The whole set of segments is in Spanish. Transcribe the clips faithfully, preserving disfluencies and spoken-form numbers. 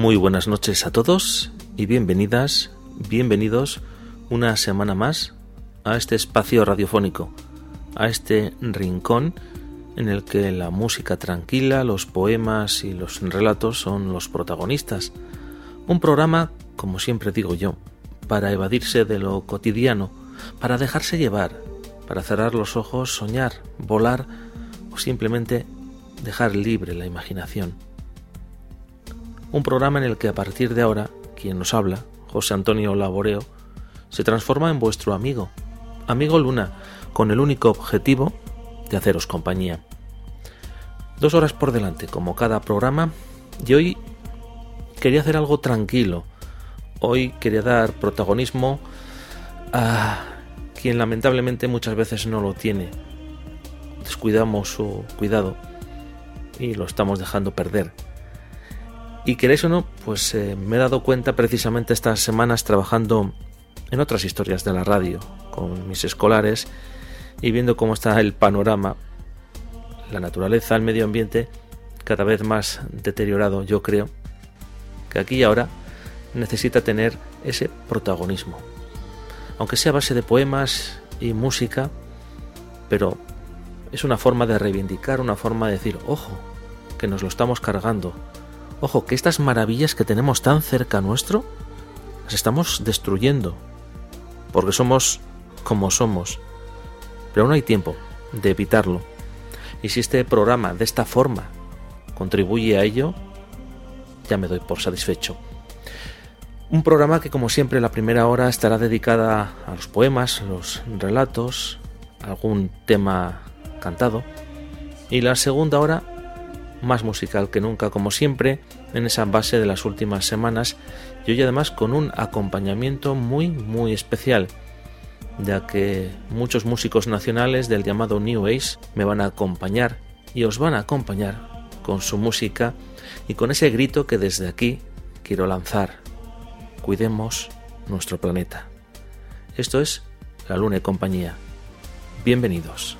Muy buenas noches a todos y bienvenidas, bienvenidos una semana más a este espacio radiofónico, a este rincón en el que la música tranquila, los poemas y los relatos son los protagonistas. Un programa, como siempre digo yo, para evadirse de lo cotidiano, para dejarse llevar, para cerrar los ojos, soñar, volar o simplemente dejar libre la imaginación. Un programa en el que a partir de ahora, quien nos habla, José Antonio Laboreo, se transforma en vuestro amigo, amigo Luna, con el único objetivo de haceros compañía. Dos horas por delante, como cada programa, y hoy quería hacer algo tranquilo. Hoy quería dar protagonismo a quien lamentablemente muchas veces no lo tiene. Descuidamos su cuidado y lo estamos dejando perder. Y queréis o no, pues eh, me he dado cuenta precisamente estas semanas trabajando en otras historias de la radio, con mis escolares y viendo cómo está el panorama, la naturaleza, el medio ambiente, cada vez más deteriorado. Yo creo que aquí y ahora necesita tener ese protagonismo, aunque sea a base de poemas y música, pero es una forma de reivindicar, una forma de decir, ojo, que nos lo estamos cargando. Ojo, que estas maravillas que tenemos tan cerca nuestro, las estamos destruyendo, porque somos como somos. Pero aún hay tiempo de evitarlo. Y si este programa, de esta forma, contribuye a ello, ya me doy por satisfecho. Un programa que, como siempre, la primera hora estará dedicada a los poemas, los relatos, algún tema cantado. Y la segunda hora, más musical que nunca, como siempre, en esa base de las últimas semanas, y hoy además con un acompañamiento muy, muy especial, ya que muchos músicos nacionales del llamado New Age me van a acompañar y os van a acompañar con su música y con ese grito que desde aquí quiero lanzar: cuidemos nuestro planeta. Esto es La Luna y Compañía. Bienvenidos.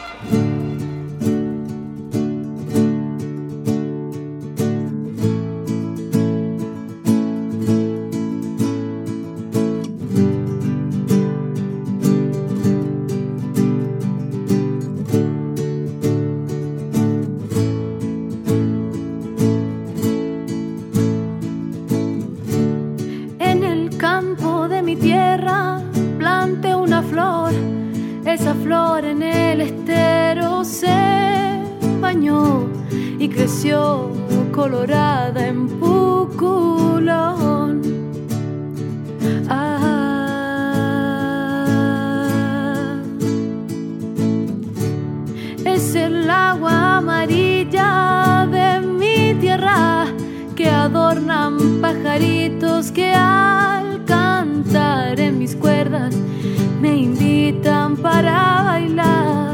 Colorada en Puculón. Ah, es el agua amarilla de mi tierra que adornan pajaritos que al cantar en mis cuerdas me invitan para bailar.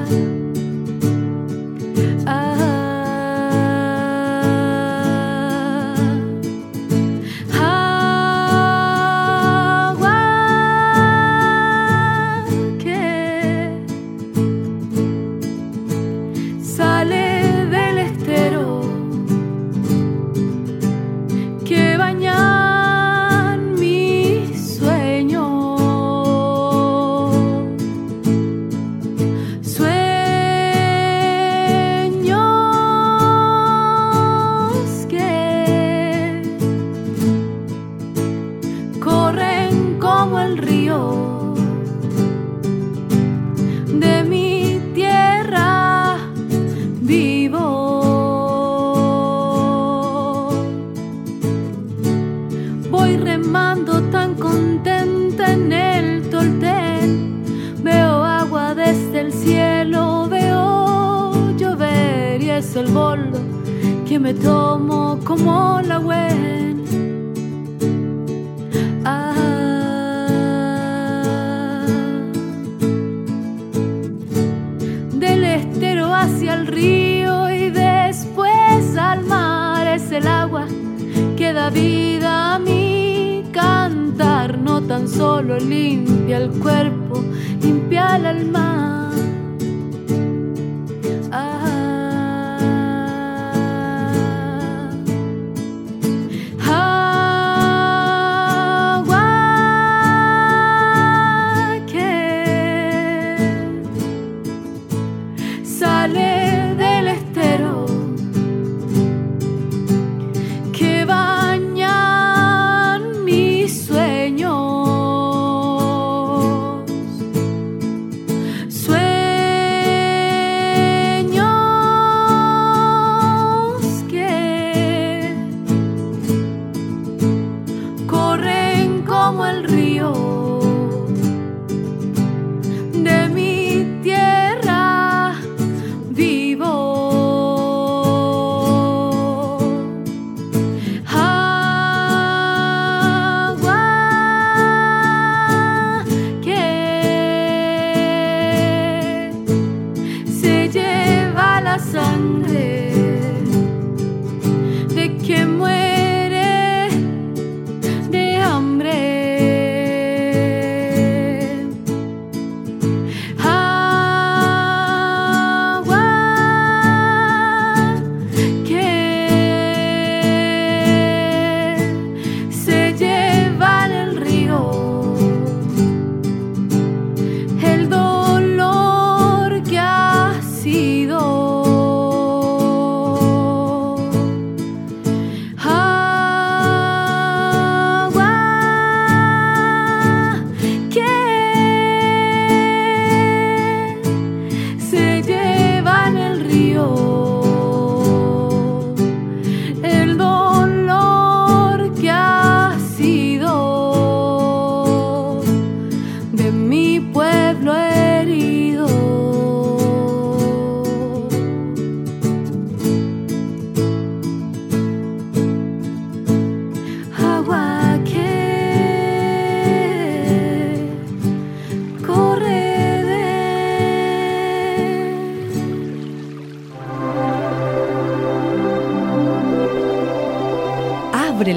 El boldo que me tomo como la Gwen. Ah, del estero hacia el río y después al mar, es el agua que da vida a mi cantar. No tan solo limpia el cuerpo, limpia el alma. Ah,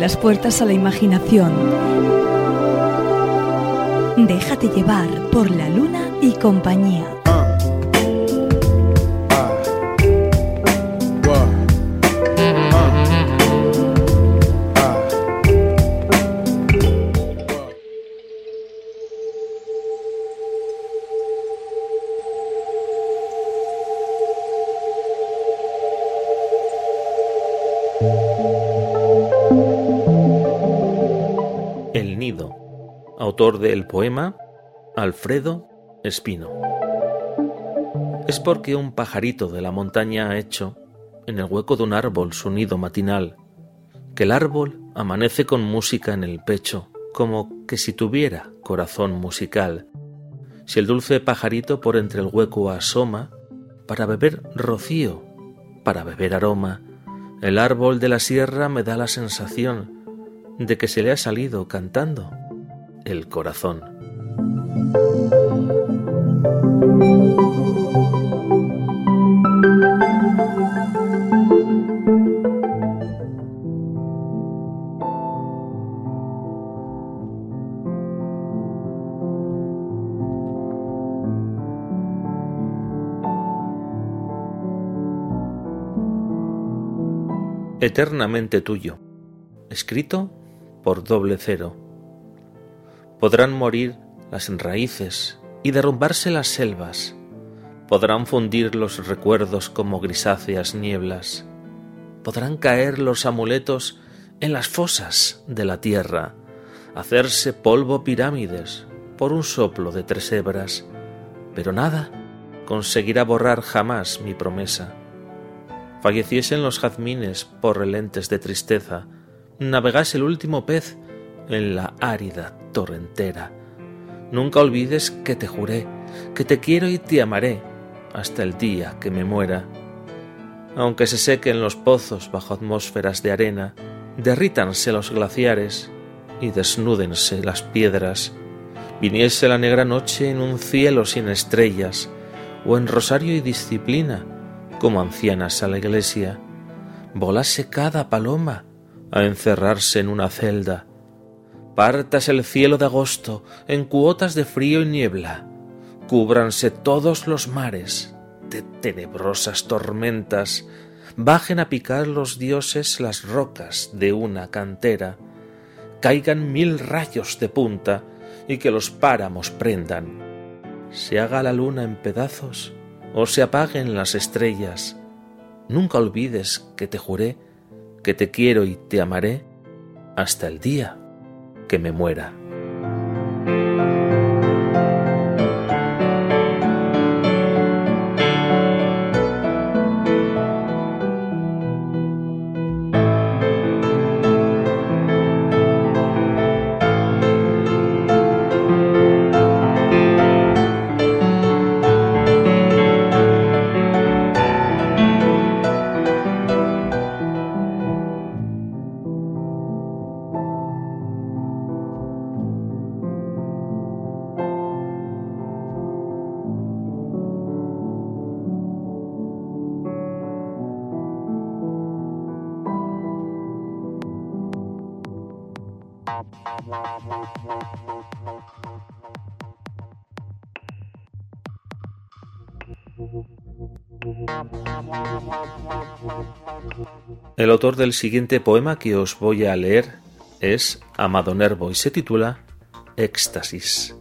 las puertas a la imaginación. Déjate llevar por la luna y compañía. El nido, autor del poema Alfredo Espino. Es porque un pajarito de la montaña ha hecho en el hueco de un árbol su nido matinal, que el árbol amanece con música en el pecho, como que si tuviera corazón musical. Si el dulce pajarito por entre el hueco asoma, para beber rocío, para beber aroma, el árbol de la sierra me da la sensación de que se le ha salido cantando el corazón. Eternamente tuyo, escrito por doble cero. Podrán morir las raíces y derrumbarse las selvas, podrán fundir los recuerdos como grisáceas nieblas, podrán caer los amuletos en las fosas de la tierra, hacerse polvo pirámides por un soplo de tres hebras, pero nada conseguirá borrar jamás mi promesa. Falleciesen los jazmines por relentes de tristeza, navegase el último pez en la árida torrentera. Nunca olvides que te juré, que te quiero y te amaré hasta el día que me muera. Aunque se sequen los pozos bajo atmósferas de arena, derrítanse los glaciares y desnúdense las piedras, viniese la negra noche en un cielo sin estrellas, o en rosario y disciplina, como ancianas a la iglesia, volase cada paloma a encerrarse en una celda, pártase el cielo de agosto en cuotas de frío y niebla, cúbranse todos los mares de tenebrosas tormentas, bajen a picar los dioses las rocas de una cantera, caigan mil rayos de punta y que los páramos prendan, se haga la luna en pedazos o se apaguen las estrellas. Nunca olvides que te juré, que te quiero y te amaré hasta el día que me muera. El autor del siguiente poema que os voy a leer es Amado Nervo y se titula Éxtasis.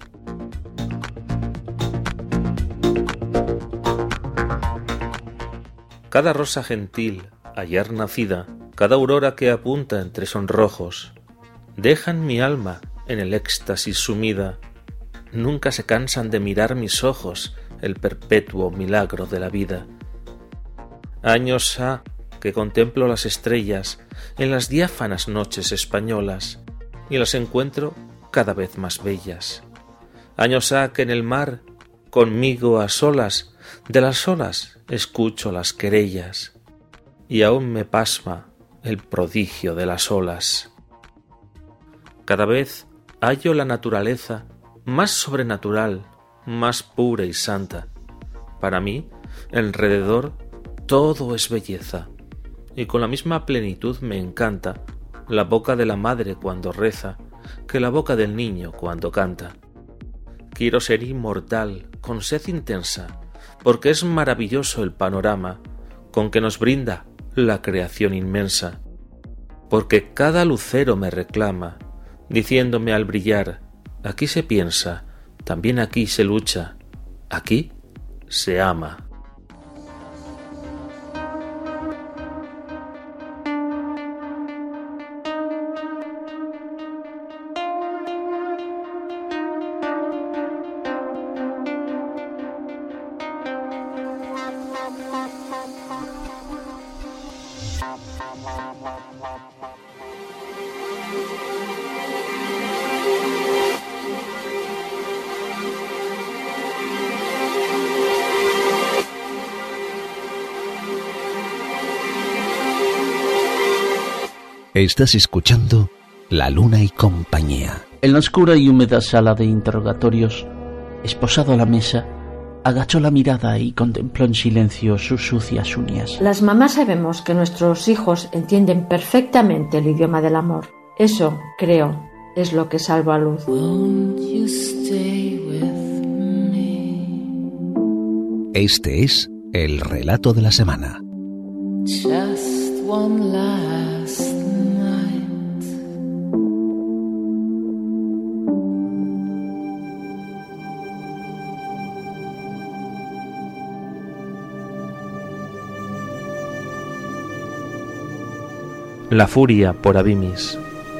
Cada rosa gentil, ayer nacida, cada aurora que apunta entre sonrojos, dejan mi alma en el éxtasis sumida, nunca se cansan de mirar mis ojos el perpetuo milagro de la vida. Años ha que contemplo las estrellas en las diáfanas noches españolas y las encuentro cada vez más bellas. Años ha que en el mar, conmigo a solas, de las olas escucho las querellas y aún me pasma el prodigio de las olas. Cada vez hallo la naturaleza más sobrenatural, más pura y santa. Para mí, alrededor todo es belleza, y con la misma plenitud me encanta la boca de la madre cuando reza que la boca del niño cuando canta. Quiero ser inmortal, con sed intensa, porque es maravilloso el panorama con que nos brinda la creación inmensa, porque cada lucero me reclama, diciéndome al brillar, aquí se piensa, también aquí se lucha, aquí se ama. Estás escuchando La Luna y Compañía. En la oscura y húmeda sala de interrogatorios, esposado a la mesa, agachó la mirada y contempló en silencio sus sucias uñas. Las mamás sabemos que nuestros hijos entienden perfectamente el idioma del amor. Eso, creo, es lo que salva a Luz. Este es el relato de la semana. Just one last night. La furia por Abimis.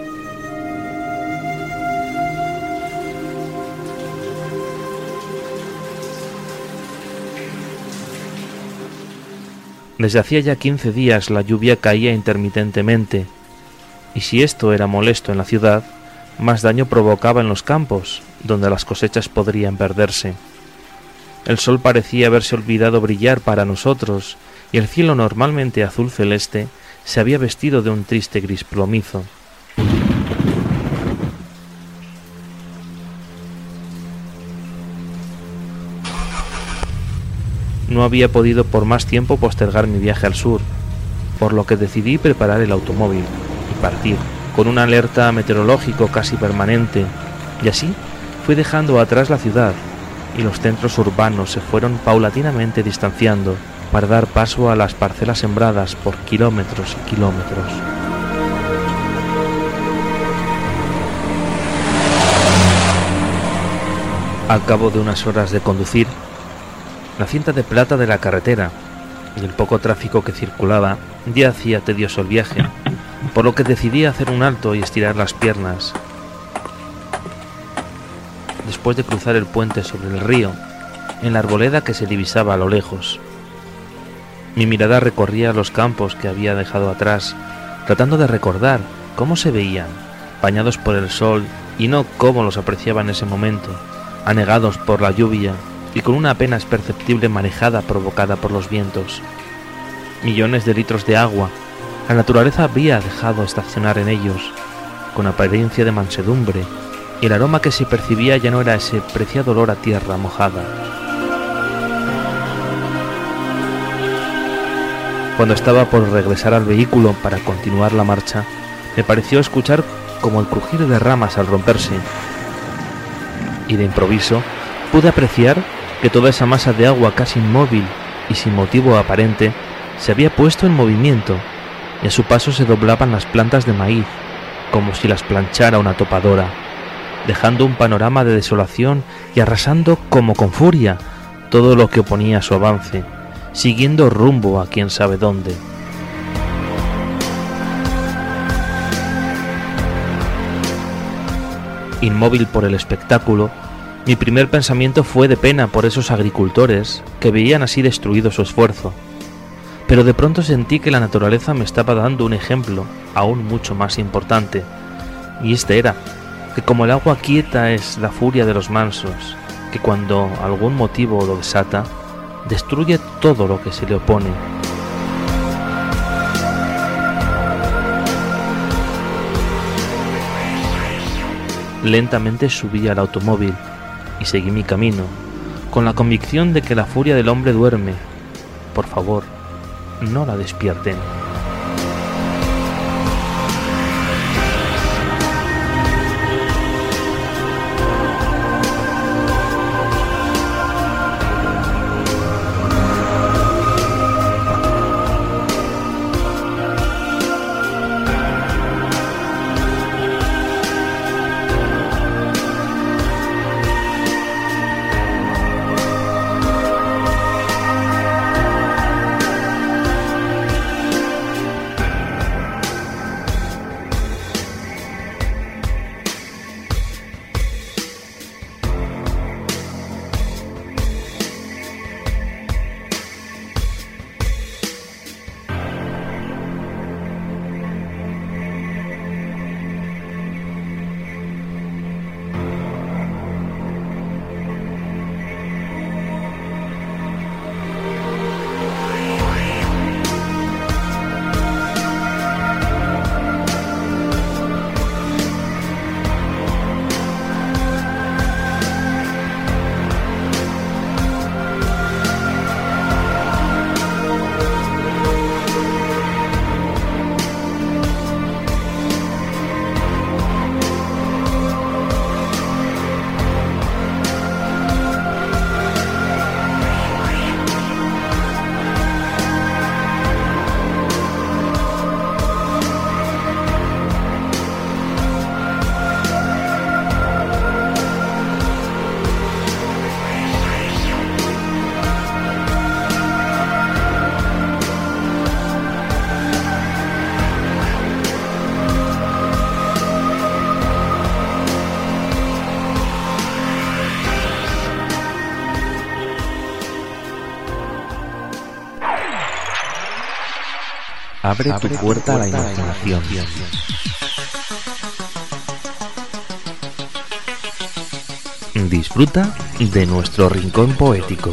Desde hacía ya quince días la lluvia caía intermitentemente, y si esto era molesto en la ciudad, más daño provocaba en los campos, donde las cosechas podrían perderse. El sol parecía haberse olvidado brillar para nosotros, y el cielo normalmente azul celeste se había vestido de un triste gris plomizo. No había podido por más tiempo postergar mi viaje al sur, por lo que decidí preparar el automóvil y partir, con un alerta meteorológico casi permanente, y así fui dejando atrás la ciudad, y los centros urbanos se fueron paulatinamente distanciando, para dar paso a las parcelas sembradas por kilómetros y kilómetros. Al cabo de unas horas de conducir, la cinta de plata de la carretera y el poco tráfico que circulaba ya hacía tedioso el viaje, por lo que decidí hacer un alto y estirar las piernas. Después de cruzar el puente sobre el río, en la arboleda que se divisaba a lo lejos, mi mirada recorría los campos que había dejado atrás, tratando de recordar cómo se veían, bañados por el sol, y no cómo los apreciaba en ese momento, anegados por la lluvia y con una apenas perceptible marejada provocada por los vientos. Millones de litros de agua, la naturaleza había dejado estacionar en ellos, con apariencia de mansedumbre, y el aroma que se percibía ya no era ese preciado olor a tierra mojada. Cuando estaba por regresar al vehículo para continuar la marcha, me pareció escuchar como el crujir de ramas al romperse, y de improviso pude apreciar que toda esa masa de agua casi inmóvil y sin motivo aparente se había puesto en movimiento, y a su paso se doblaban las plantas de maíz, como si las planchara una topadora, dejando un panorama de desolación y arrasando como con furia todo lo que oponía a su avance, siguiendo rumbo a quién sabe dónde. Inmóvil por el espectáculo, mi primer pensamiento fue de pena por esos agricultores que veían así destruido su esfuerzo, pero de pronto sentí que la naturaleza me estaba dando un ejemplo aún mucho más importante, y este era que como el agua quieta es la furia de los mansos, que cuando algún motivo lo desata, destruye todo lo que se le opone. Lentamente subí al automóvil y seguí mi camino, con la convicción de que la furia del hombre duerme. Por favor, no la despierten. Abre tu puerta a la imaginación. Disfruta de nuestro rincón poético.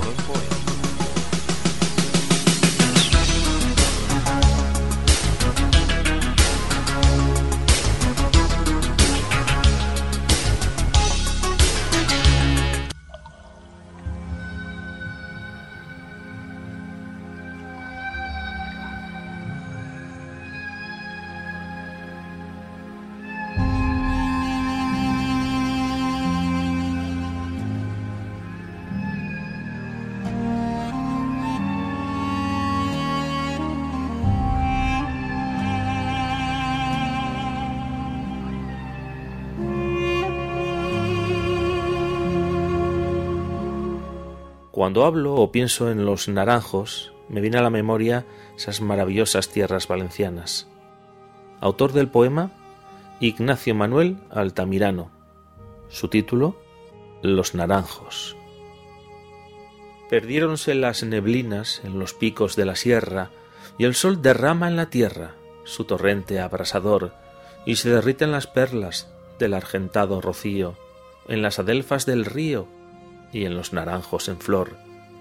Cuando hablo o pienso en los naranjos, me viene a la memoria esas maravillosas tierras valencianas. Autor del poema, Ignacio Manuel Altamirano. Su título, Los naranjos. Perdiéronse las neblinas en los picos de la sierra, y el sol derrama en la tierra su torrente abrasador, y se derriten las perlas del argentado rocío, en las adelfas del río, y en los naranjos en flor.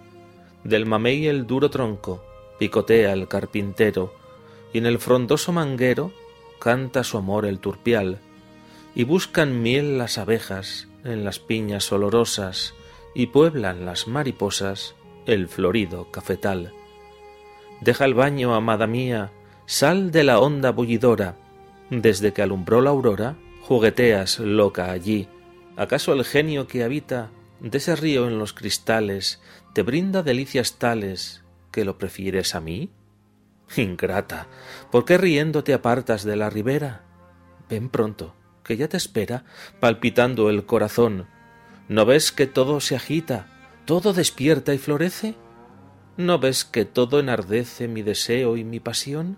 Del mamey el duro tronco picotea el carpintero, y en el frondoso manguero canta su amor el turpial, y buscan miel las abejas en las piñas olorosas, y pueblan las mariposas el florido cafetal. Deja el baño, amada mía, sal de la onda bullidora, desde que alumbró la aurora, jugueteas loca allí. ¿Acaso el genio que habita de ese río en los cristales te brinda delicias tales que lo prefieres a mí? Ingrata, ¿por qué riendo te apartas de la ribera? Ven pronto, que ya te espera, palpitando el corazón. ¿No ves que todo se agita, todo despierta y florece? ¿No ves que todo enardece mi deseo y mi pasión?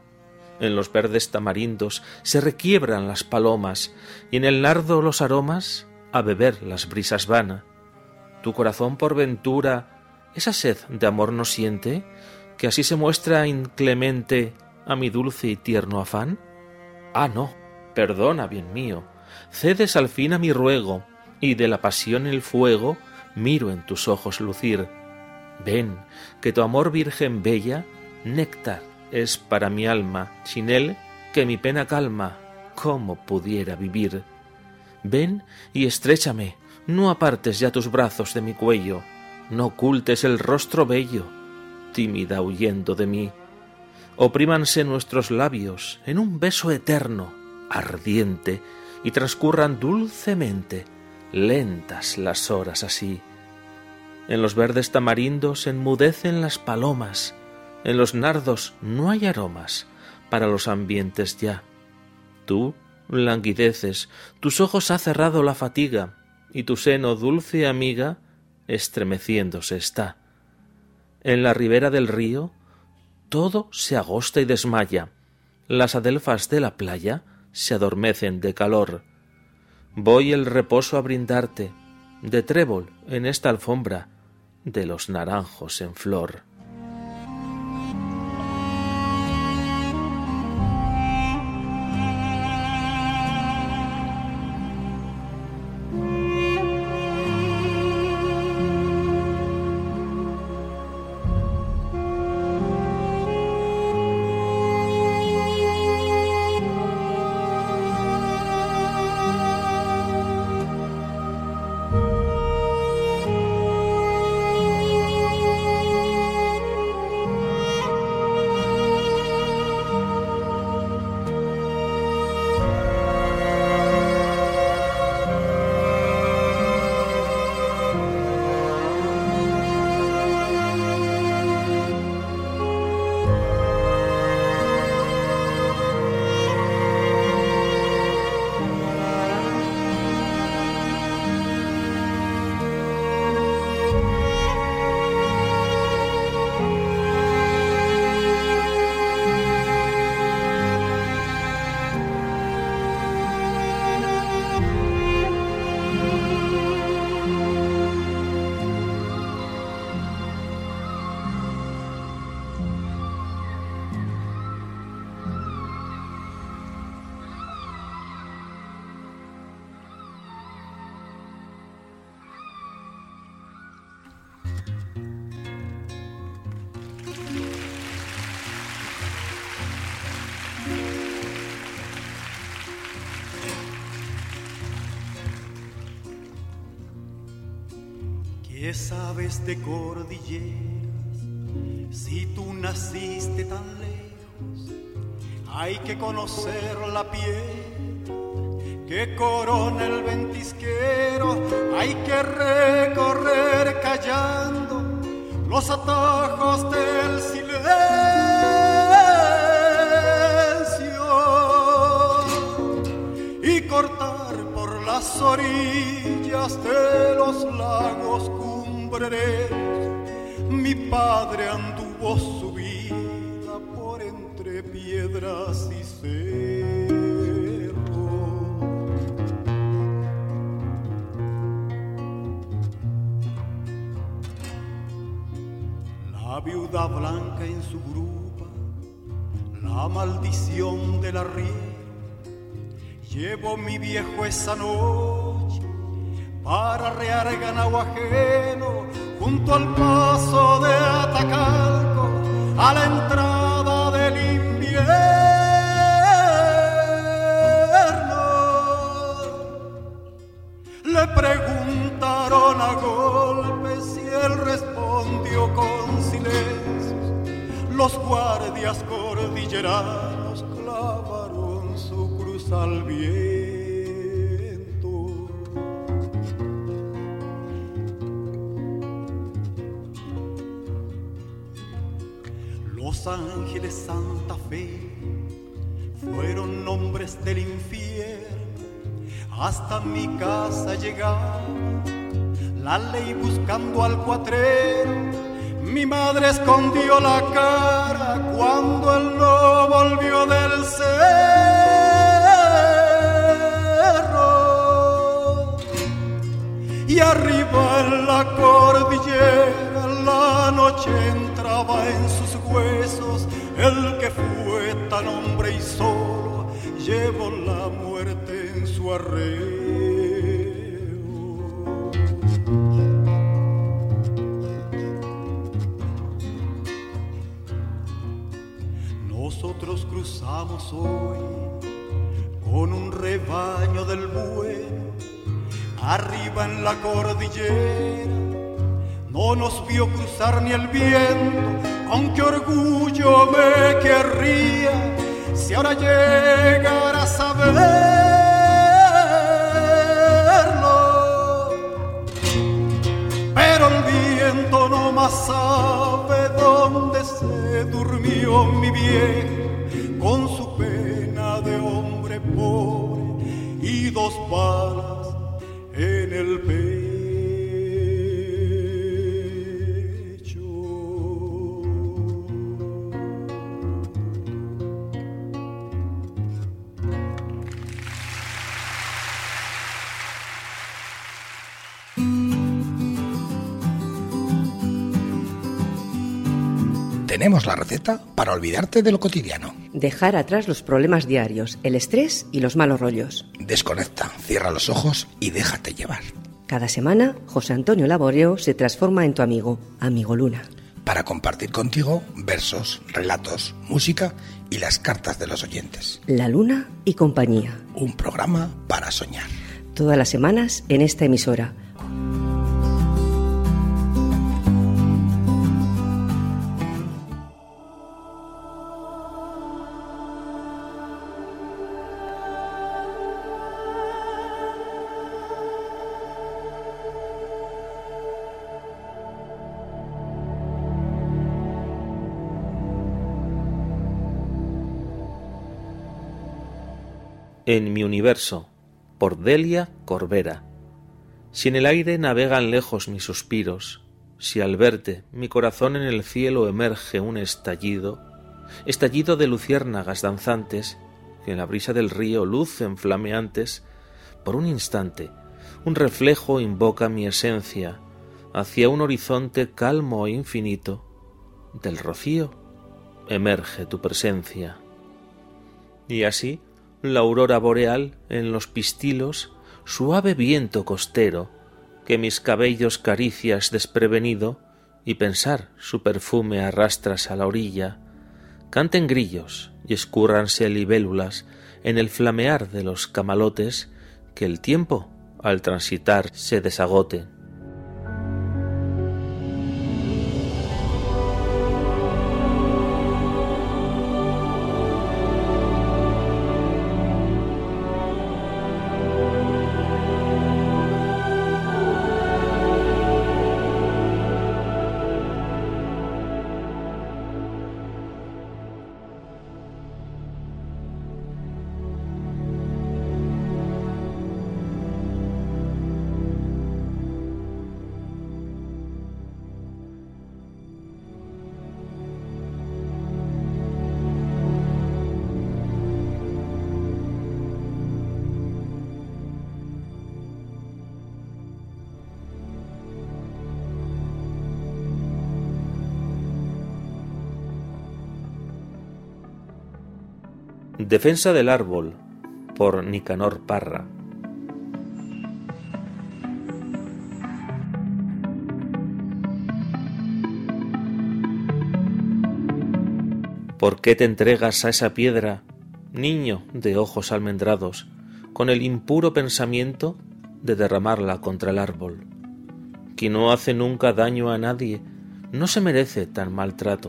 En los verdes tamarindos se requiebran las palomas, y en el nardo los aromas a beber las brisas van. ¿Tu corazón por ventura esa sed de amor no siente, que así se muestra inclemente a mi dulce y tierno afán? Ah, no, perdona, bien mío, cedes al fin a mi ruego, y de la pasión el fuego miro en tus ojos lucir. Ven, que tu amor virgen bella, néctar es para mi alma, sin él que mi pena calma, ¿cómo pudiera vivir? Ven y estréchame, no apartes ya tus brazos de mi cuello, no ocultes el rostro bello, tímida huyendo de mí. Oprímanse nuestros labios en un beso eterno, ardiente, y transcurran dulcemente, lentas las horas así. En los verdes tamarindos enmudecen las palomas, en los nardos no hay aromas para los ambientes ya. Tú languideces, tus ojos ha cerrado la fatiga, y tu seno, dulce amiga, estremeciéndose está. En la ribera del río todo se agosta y desmaya, las adelfas de la playa se adormecen de calor. Voy el reposo a brindarte, de trébol en esta alfombra, de los naranjos en flor. ¿Qué sabes de cordilleras si tú naciste tan lejos? Hay que conocer la piel que corona el ventisquero, hay que recorrer callando los atajos del silencio y cortar por las orillas de los lagos cumbreros. Mi padre anduvo su vida por entre piedras y cerros. La viuda blanca en su grupa, la maldición del arriero. Llevo mi viejo esa noche para arrear ganado ajeno junto al paso de Atacalco a la entrada del invierno. Le preguntaron a golpes y él respondió con silencios. Los guardias cordilleranos clavaron su cruz al viento. Los Ángeles, Santa Fe fueron nombres del infierno. Hasta mi casa llegaba la ley buscando al cuatrero. Mi madre escondió la cara cuando él no volvió del cerro. Y arriba en la cordillera la noche entraba en sus huesos. El que fue tan hombre y solo llevó la muerte en su arreo. Nosotros cruzamos hoy con un rebaño del bueno arriba en la cordillera. No nos vio cruzar ni el viento, con qué orgullo me querría si ahora llegara a saberlo. Pero el viento no más sabe dónde se durmió mi viejo con su pena de hombre pobre y dos balas en el pecho. Tenemos la receta para olvidarte de lo cotidiano. Dejar atrás los problemas diarios, el estrés y los malos rollos. Desconecta, cierra los ojos y déjate llevar. Cada semana, José Antonio Laboreo se transforma en tu amigo, Amigo Luna. Para compartir contigo versos, relatos, música y las cartas de los oyentes. La Luna y compañía. Un programa para soñar. Todas las semanas en esta emisora. En mi universo, por Delia Corbera. Si en el aire navegan lejos mis suspiros, si al verte mi corazón en el cielo emerge un estallido, estallido de luciérnagas danzantes, que en la brisa del río lucen flameantes, por un instante, un reflejo invoca mi esencia hacia un horizonte calmo e infinito. Del rocío emerge tu presencia. Y así, la aurora boreal en los pistilos, suave viento costero, que mis cabellos caricias desprevenido y pensar su perfume arrastras a la orilla, canten grillos y escúrranse libélulas en el flamear de los camalotes, que el tiempo al transitar se desagote. Defensa del árbol, por Nicanor Parra. ¿Por qué te entregas a esa piedra, niño de ojos almendrados, con el impuro pensamiento de derramarla contra el árbol? Quien no hace nunca daño a nadie no se merece tan maltrato,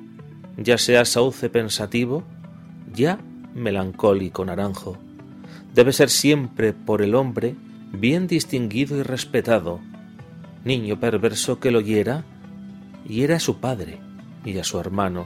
ya sea sauce pensativo, ya melancólico naranjo. Debe ser siempre por el hombre bien distinguido y respetado. Niño perverso que lo hiera, hiera a su padre y a su hermano.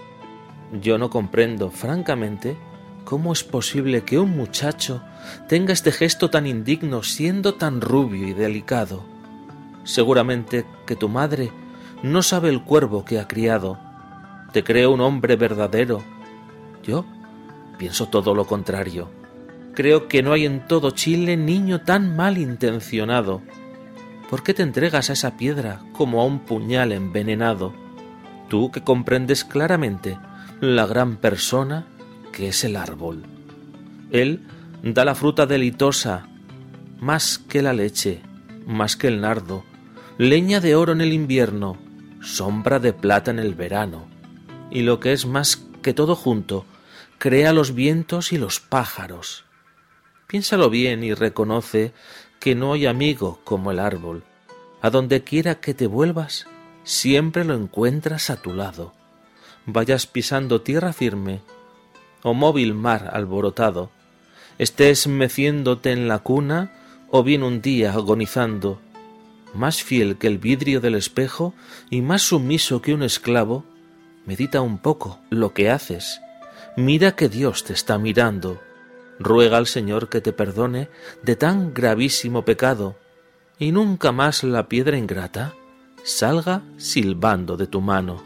Yo no comprendo, francamente, cómo es posible que un muchacho tenga este gesto tan indigno siendo tan rubio y delicado. Seguramente que tu madre no sabe el cuervo que ha criado. Te cree un hombre verdadero. Yo pienso todo lo contrario. Creo que no hay en todo Chile niño tan mal intencionado. ¿Por qué te entregas a esa piedra como a un puñal envenenado? Tú que comprendes claramente la gran persona que es el árbol. Él da la fruta deleitosa, más que la leche, más que el nardo, leña de oro en el invierno, sombra de plata en el verano, y lo que es más que todo junto, crea los vientos y los pájaros. Piénsalo bien y reconoce que no hay amigo como el árbol. A donde quiera que te vuelvas, siempre lo encuentras a tu lado. Vayas pisando tierra firme o móvil mar alborotado, estés meciéndote en la cuna o bien un día agonizando, más fiel que el vidrio del espejo y más sumiso que un esclavo, medita un poco lo que haces, mira que Dios te está mirando, ruega al Señor que te perdone de tan gravísimo pecado y nunca más la piedra ingrata salga silbando de tu mano.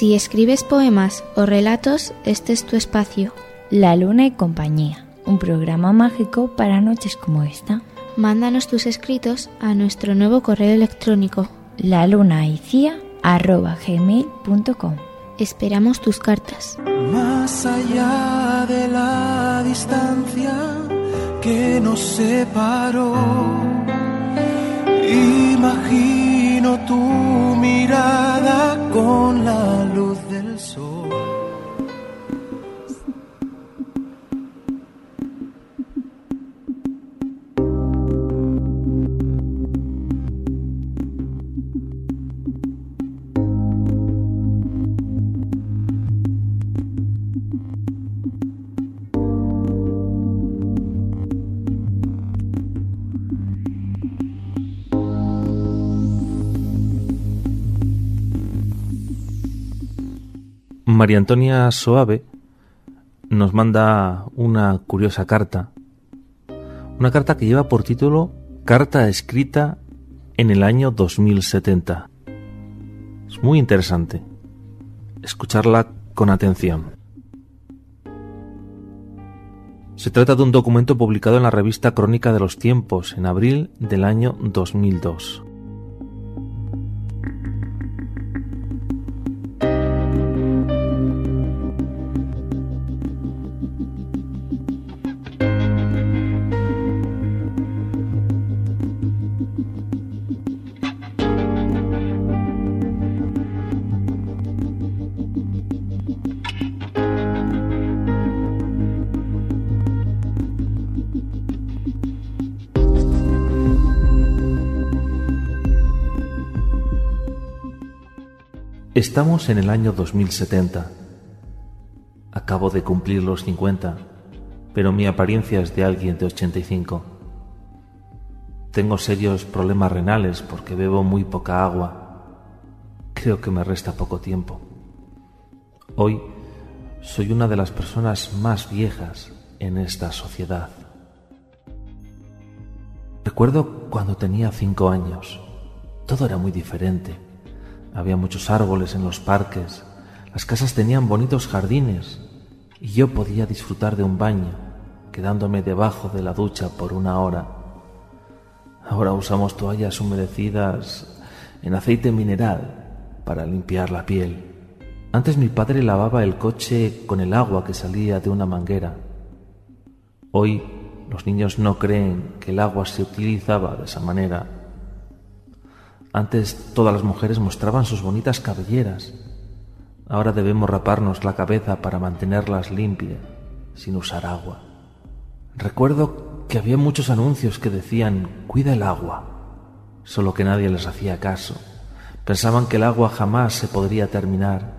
Si escribes poemas o relatos, este es tu espacio. La Luna y Compañía, un programa mágico para noches como esta. Mándanos tus escritos a nuestro nuevo correo electrónico lalunaicia arroba gmail punto com. Esperamos tus cartas. Más allá de la distancia que nos separó, imagino tu mirada con la luz del sol. María Antonia Soave nos manda una curiosa carta, una carta que lleva por título Carta escrita en el año dos mil setenta. Es muy interesante escucharla con atención. Se trata de un documento publicado en la revista Crónica de los Tiempos en abril del año dos mil dos. Estamos en el año dos mil setenta. Acabo de cumplir los cincuenta, pero mi apariencia es de alguien de ochenta y cinco. Tengo serios problemas renales porque bebo muy poca agua. Creo que me resta poco tiempo. Hoy soy una de las personas más viejas en esta sociedad. Recuerdo cuando tenía cinco años. Todo era muy diferente. Había muchos árboles en los parques, las casas tenían bonitos jardines y yo podía disfrutar de un baño, quedándome debajo de la ducha por una hora. Ahora usamos toallas humedecidas en aceite mineral para limpiar la piel. Antes mi padre lavaba el coche con el agua que salía de una manguera. Hoy los niños no creen que el agua se utilizaba de esa manera. Antes todas las mujeres mostraban sus bonitas cabelleras. Ahora debemos raparnos la cabeza para mantenerlas limpias, sin usar agua. Recuerdo que había muchos anuncios que decían «Cuida el agua», solo que nadie les hacía caso. Pensaban que el agua jamás se podría terminar.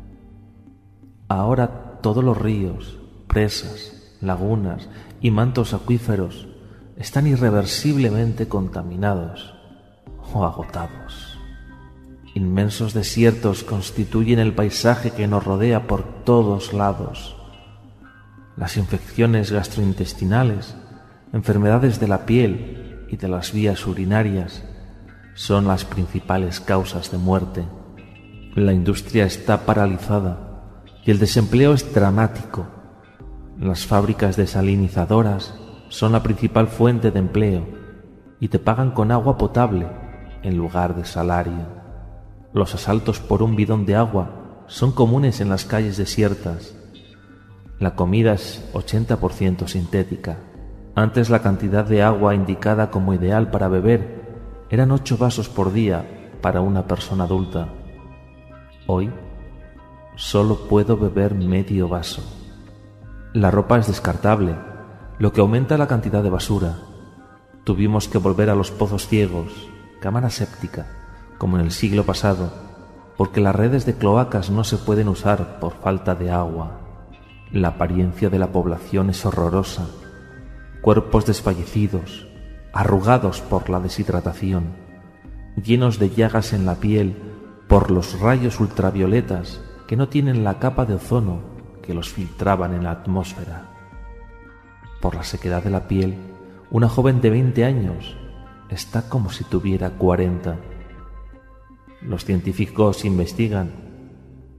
Ahora todos los ríos, presas, lagunas y mantos acuíferos están irreversiblemente contaminados o agotados. Inmensos desiertos constituyen el paisaje que nos rodea por todos lados. Las infecciones gastrointestinales, enfermedades de la piel y de las vías urinarias son las principales causas de muerte. La industria está paralizada y el desempleo es dramático. Las fábricas desalinizadoras son la principal fuente de empleo y te pagan con agua potable en lugar de salario. Los asaltos por un bidón de agua son comunes en las calles desiertas. La comida es ochenta por ciento sintética. Antes la cantidad de agua indicada como ideal para beber eran ocho vasos por día para una persona adulta. Hoy solo puedo beber medio vaso. La ropa es descartable, lo que aumenta la cantidad de basura. Tuvimos que volver a los pozos ciegos, cámara séptica, como en el siglo pasado, porque las redes de cloacas no se pueden usar por falta de agua. La apariencia de la población es horrorosa. Cuerpos desfallecidos, arrugados por la deshidratación, llenos de llagas en la piel por los rayos ultravioletas que no tienen la capa de ozono que los filtraban en la atmósfera. Por la sequedad de la piel, una joven de veinte años está como si tuviera cuarenta. Los científicos investigan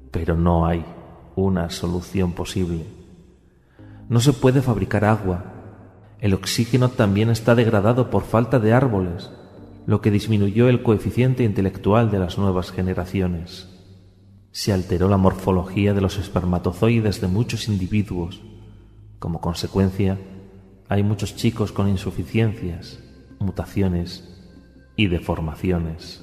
pero no hay una solución posible. No se puede fabricar agua. El oxígeno también está degradado por falta de árboles, lo que disminuyó el coeficiente intelectual de las nuevas generaciones. Se alteró la morfología de los espermatozoides de muchos individuos. Como consecuencia, hay muchos chicos con insuficiencias, mutaciones y deformaciones.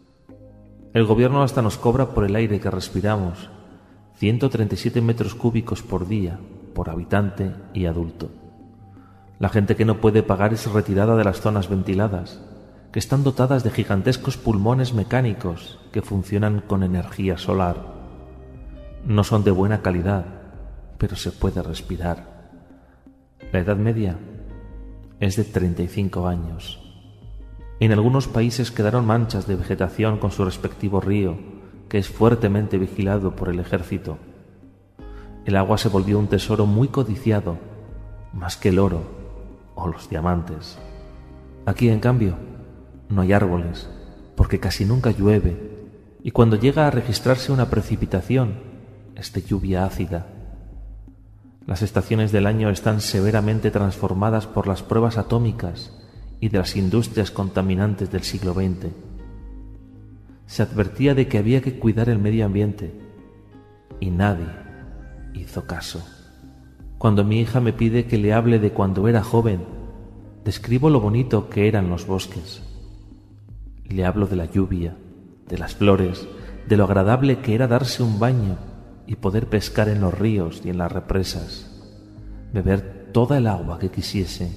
El gobierno hasta nos cobra por el aire que respiramos, ciento treinta y siete metros cúbicos por día, por habitante y adulto. La gente que no puede pagar es retirada de las zonas ventiladas, que están dotadas de gigantescos pulmones mecánicos que funcionan con energía solar. No son de buena calidad, pero se puede respirar. La edad media es de treinta y cinco años. En algunos países quedaron manchas de vegetación con su respectivo río, que es fuertemente vigilado por el ejército. El agua se volvió un tesoro muy codiciado, más que el oro o los diamantes. Aquí, en cambio, no hay árboles, porque casi nunca llueve, y cuando llega a registrarse una precipitación, es de lluvia ácida. Las estaciones del año están severamente transformadas por las pruebas atómicas y de las industrias contaminantes del siglo veinte. Se advertía de que había que cuidar el medio ambiente, y nadie hizo caso. Cuando mi hija me pide que le hable de cuando era joven, describo lo bonito que eran los bosques. Le hablo de la lluvia, de las flores, de lo agradable que era darse un baño y poder pescar en los ríos y en las represas, beber toda el agua que quisiese,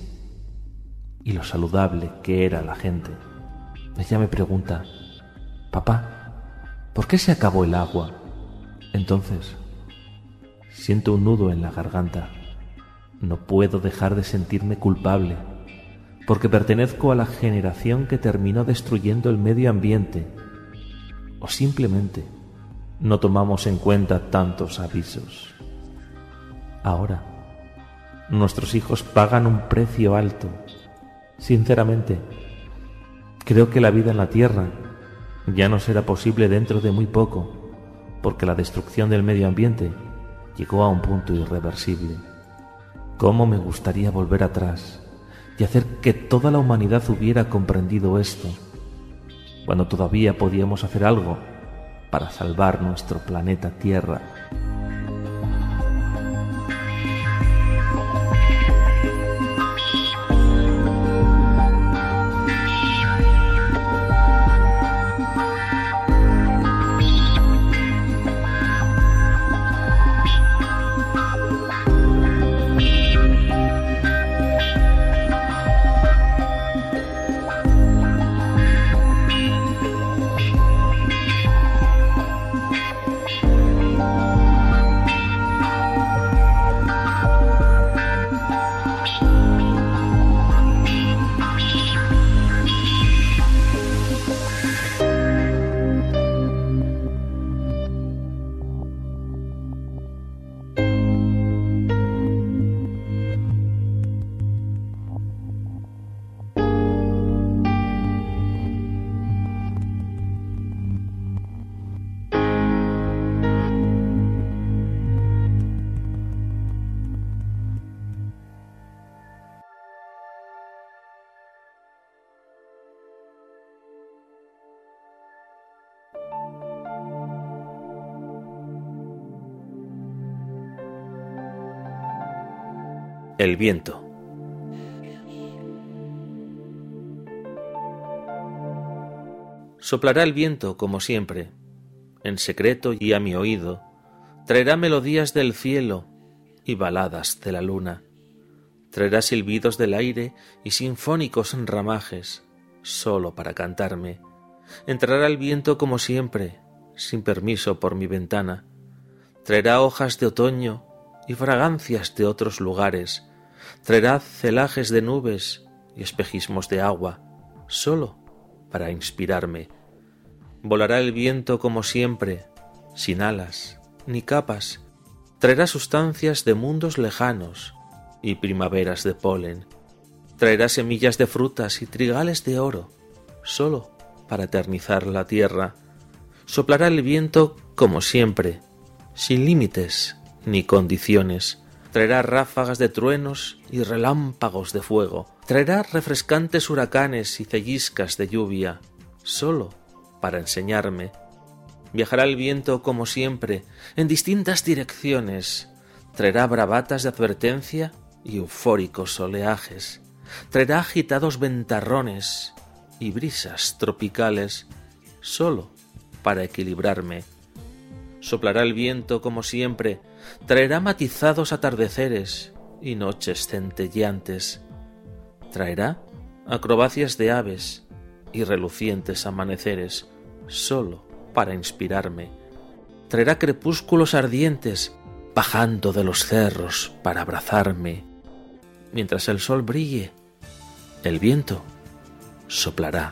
y lo saludable que era la gente. Ella me pregunta: «Papá, ¿por qué se acabó el agua?». Entonces siento un nudo en la garganta. No puedo dejar de sentirme culpable, porque pertenezco a la generación que terminó destruyendo el medio ambiente, o simplemente no tomamos en cuenta tantos avisos. Ahora, nuestros hijos pagan un precio alto. Sinceramente, creo que la vida en la Tierra ya no será posible dentro de muy poco, porque la destrucción del medio ambiente llegó a un punto irreversible. ¿Cómo me gustaría volver atrás y hacer que toda la humanidad hubiera comprendido esto, cuando todavía podíamos hacer algo para salvar nuestro planeta Tierra? El viento. Soplará el viento como siempre, en secreto y a mi oído, traerá melodías del cielo y baladas de la luna, traerá silbidos del aire y sinfónicos ramajes, solo para cantarme. Entrará el viento como siempre, sin permiso por mi ventana, traerá hojas de otoño y fragancias de otros lugares, traerá celajes de nubes y espejismos de agua, solo para inspirarme. Volará el viento como siempre, sin alas ni capas, traerá sustancias de mundos lejanos y primaveras de polen, traerá semillas de frutas y trigales de oro, solo para eternizar la tierra. Soplará el viento como siempre, sin límites ni condiciones. Traerá ráfagas de truenos y relámpagos de fuego. Traerá refrescantes huracanes y celliscas de lluvia, solo para enseñarme. Viajará el viento como siempre, en distintas direcciones. Traerá bravatas de advertencia y eufóricos oleajes. Traerá agitados ventarrones y brisas tropicales, solo para equilibrarme. Soplará el viento como siempre, traerá matizados atardeceres y noches centelleantes. Traerá acrobacias de aves y relucientes amaneceres, solo para inspirarme. Traerá crepúsculos ardientes, bajando de los cerros para abrazarme. Mientras el sol brille, el viento soplará.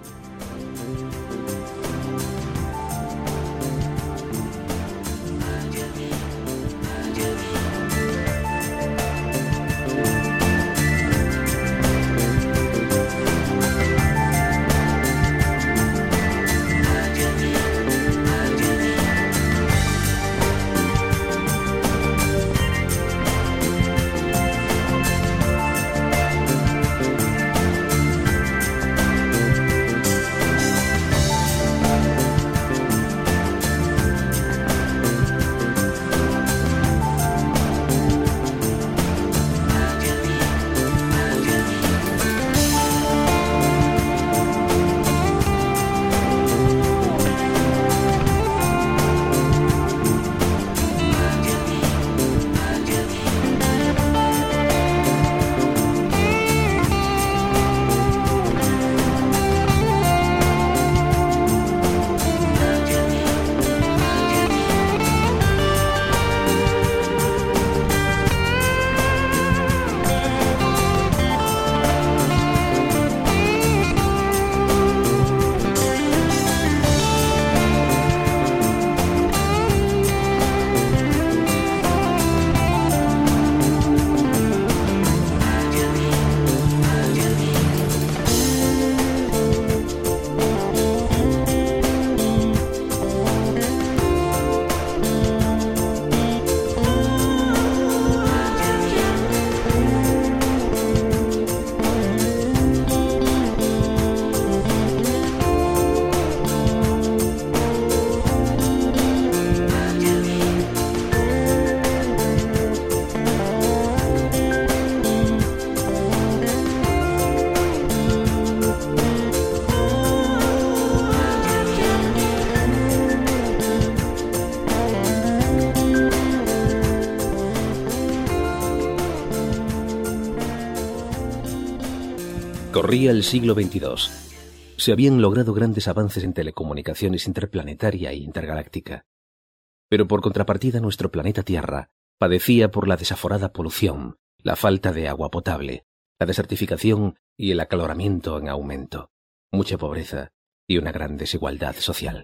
Corría el siglo veintidós. Se habían logrado grandes avances en telecomunicaciones interplanetaria e intergaláctica. Pero por contrapartida nuestro planeta Tierra padecía por la desaforada polución, la falta de agua potable, la desertificación y el acaloramiento en aumento, mucha pobreza y una gran desigualdad social.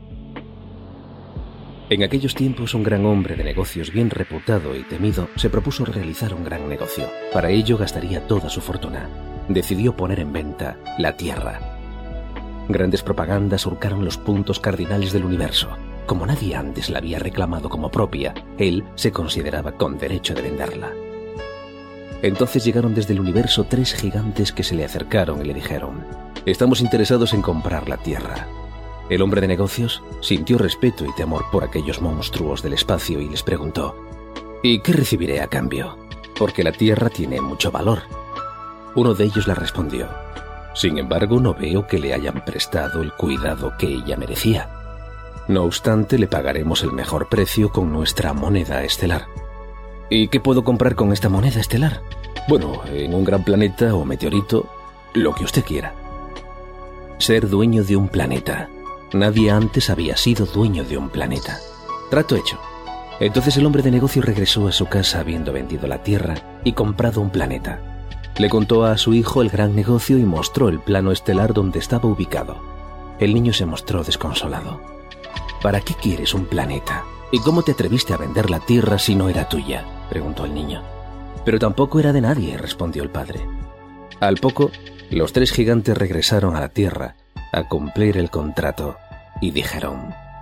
En aquellos tiempos un gran hombre de negocios bien reputado y temido se propuso realizar un gran negocio. Para ello gastaría toda su fortuna. Decidió poner en venta la Tierra. Grandes propagandas surcaron los puntos cardinales del universo. Como nadie antes la había reclamado como propia, él se consideraba con derecho de venderla. Entonces llegaron desde el universo tres gigantes que se le acercaron y le dijeron: «Estamos interesados en comprar la Tierra». El hombre de negocios sintió respeto y temor por aquellos monstruos del espacio y les preguntó: «¿Y qué recibiré a cambio? Porque la Tierra tiene mucho valor». Uno de ellos le respondió: «Sin embargo, no veo que le hayan prestado el cuidado que ella merecía. No obstante, le pagaremos el mejor precio con nuestra moneda estelar». «¿Y qué puedo comprar con esta moneda estelar?» «Bueno, en un gran planeta o meteorito, lo que usted quiera». Ser dueño de un planeta. Nadie antes había sido dueño de un planeta. Trato hecho. Entonces el hombre de negocio regresó a su casa habiendo vendido la Tierra y comprado un planeta. Le contó a su hijo el gran negocio y mostró el plano estelar donde estaba ubicado. El niño se mostró desconsolado. «¿Para qué quieres un planeta? ¿Y cómo te atreviste a vender la Tierra si no era tuya?», preguntó el niño. «Pero tampoco era de nadie», respondió el padre. Al poco, los tres gigantes regresaron a la Tierra a cumplir el contrato y dijeron: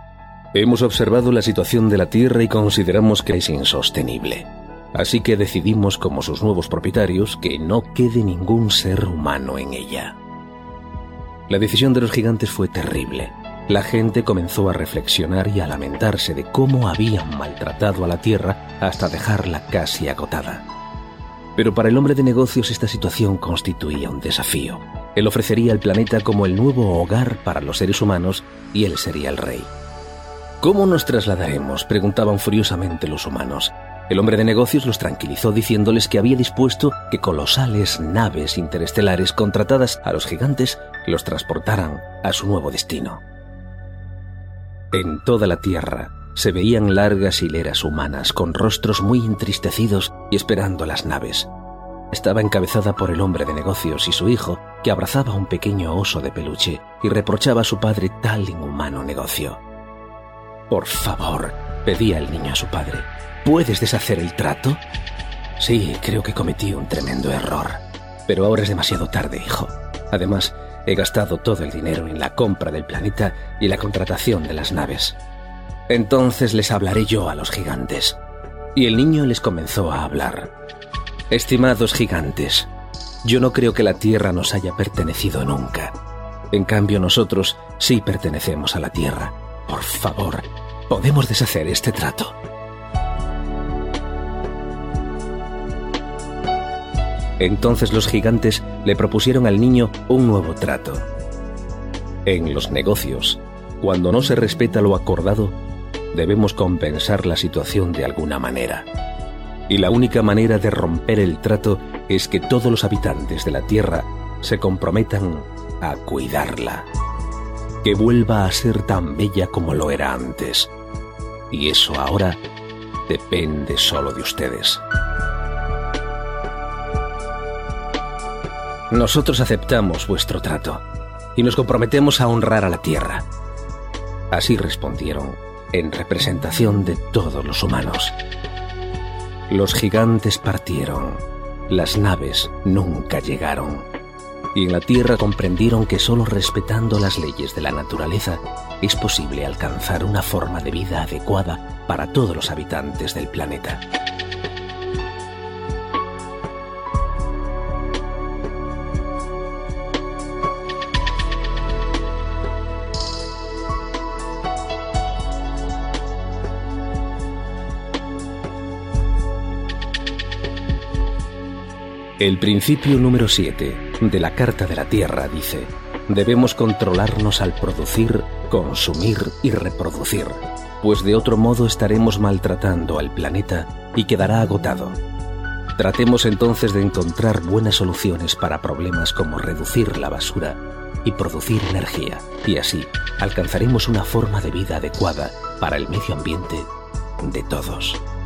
Hemos observado la situación de la Tierra y consideramos que es insostenible. Así que decidimos, como sus nuevos propietarios, que no quede ningún ser humano en ella. La decisión de los gigantes fue terrible. La gente comenzó a reflexionar y a lamentarse de cómo habían maltratado a la Tierra hasta dejarla casi agotada. Pero para el hombre de negocios esta situación constituía un desafío. Él ofrecería el planeta como el nuevo hogar para los seres humanos y él sería el rey. ¿Cómo nos trasladaremos?, preguntaban furiosamente los humanos. El hombre de negocios los tranquilizó diciéndoles que había dispuesto que colosales naves interestelares contratadas a los gigantes los transportaran a su nuevo destino. En toda la Tierra se veían largas hileras humanas con rostros muy entristecidos y esperando las naves. Estaba encabezada por el hombre de negocios y su hijo, que abrazaba a un pequeño oso de peluche y reprochaba a su padre tal inhumano negocio. «Por favor», pedía el niño a su padre, ¿puedes deshacer el trato? «Sí, creo que cometí un tremendo error. Pero ahora es demasiado tarde, hijo. Además, he gastado todo el dinero en la compra del planeta y la contratación de las naves. Entonces les hablaré yo a los gigantes». Y el niño les comenzó a hablar. «Estimados gigantes, yo no creo que la Tierra nos haya pertenecido nunca. En cambio, nosotros sí pertenecemos a la Tierra. Por favor, ¿podemos deshacer este trato?» Entonces los gigantes le propusieron al niño un nuevo trato. En los negocios, cuando no se respeta lo acordado, debemos compensar la situación de alguna manera. Y la única manera de romper el trato es que todos los habitantes de la Tierra se comprometan a cuidarla. Que vuelva a ser tan bella como lo era antes. Y eso ahora depende solo de ustedes. Nosotros aceptamos vuestro trato y nos comprometemos a honrar a la Tierra. Así respondieron en representación de todos los humanos. Los gigantes partieron, las naves nunca llegaron, y en la Tierra comprendieron que solo respetando las leyes de la naturaleza es posible alcanzar una forma de vida adecuada para todos los habitantes del planeta. El principio número siete de la Carta de la Tierra dice: debemos controlarnos al producir, consumir y reproducir, pues de otro modo estaremos maltratando al planeta y quedará agotado. Tratemos entonces de encontrar buenas soluciones para problemas como reducir la basura y producir energía, y así alcanzaremos una forma de vida adecuada para el medio ambiente de todos.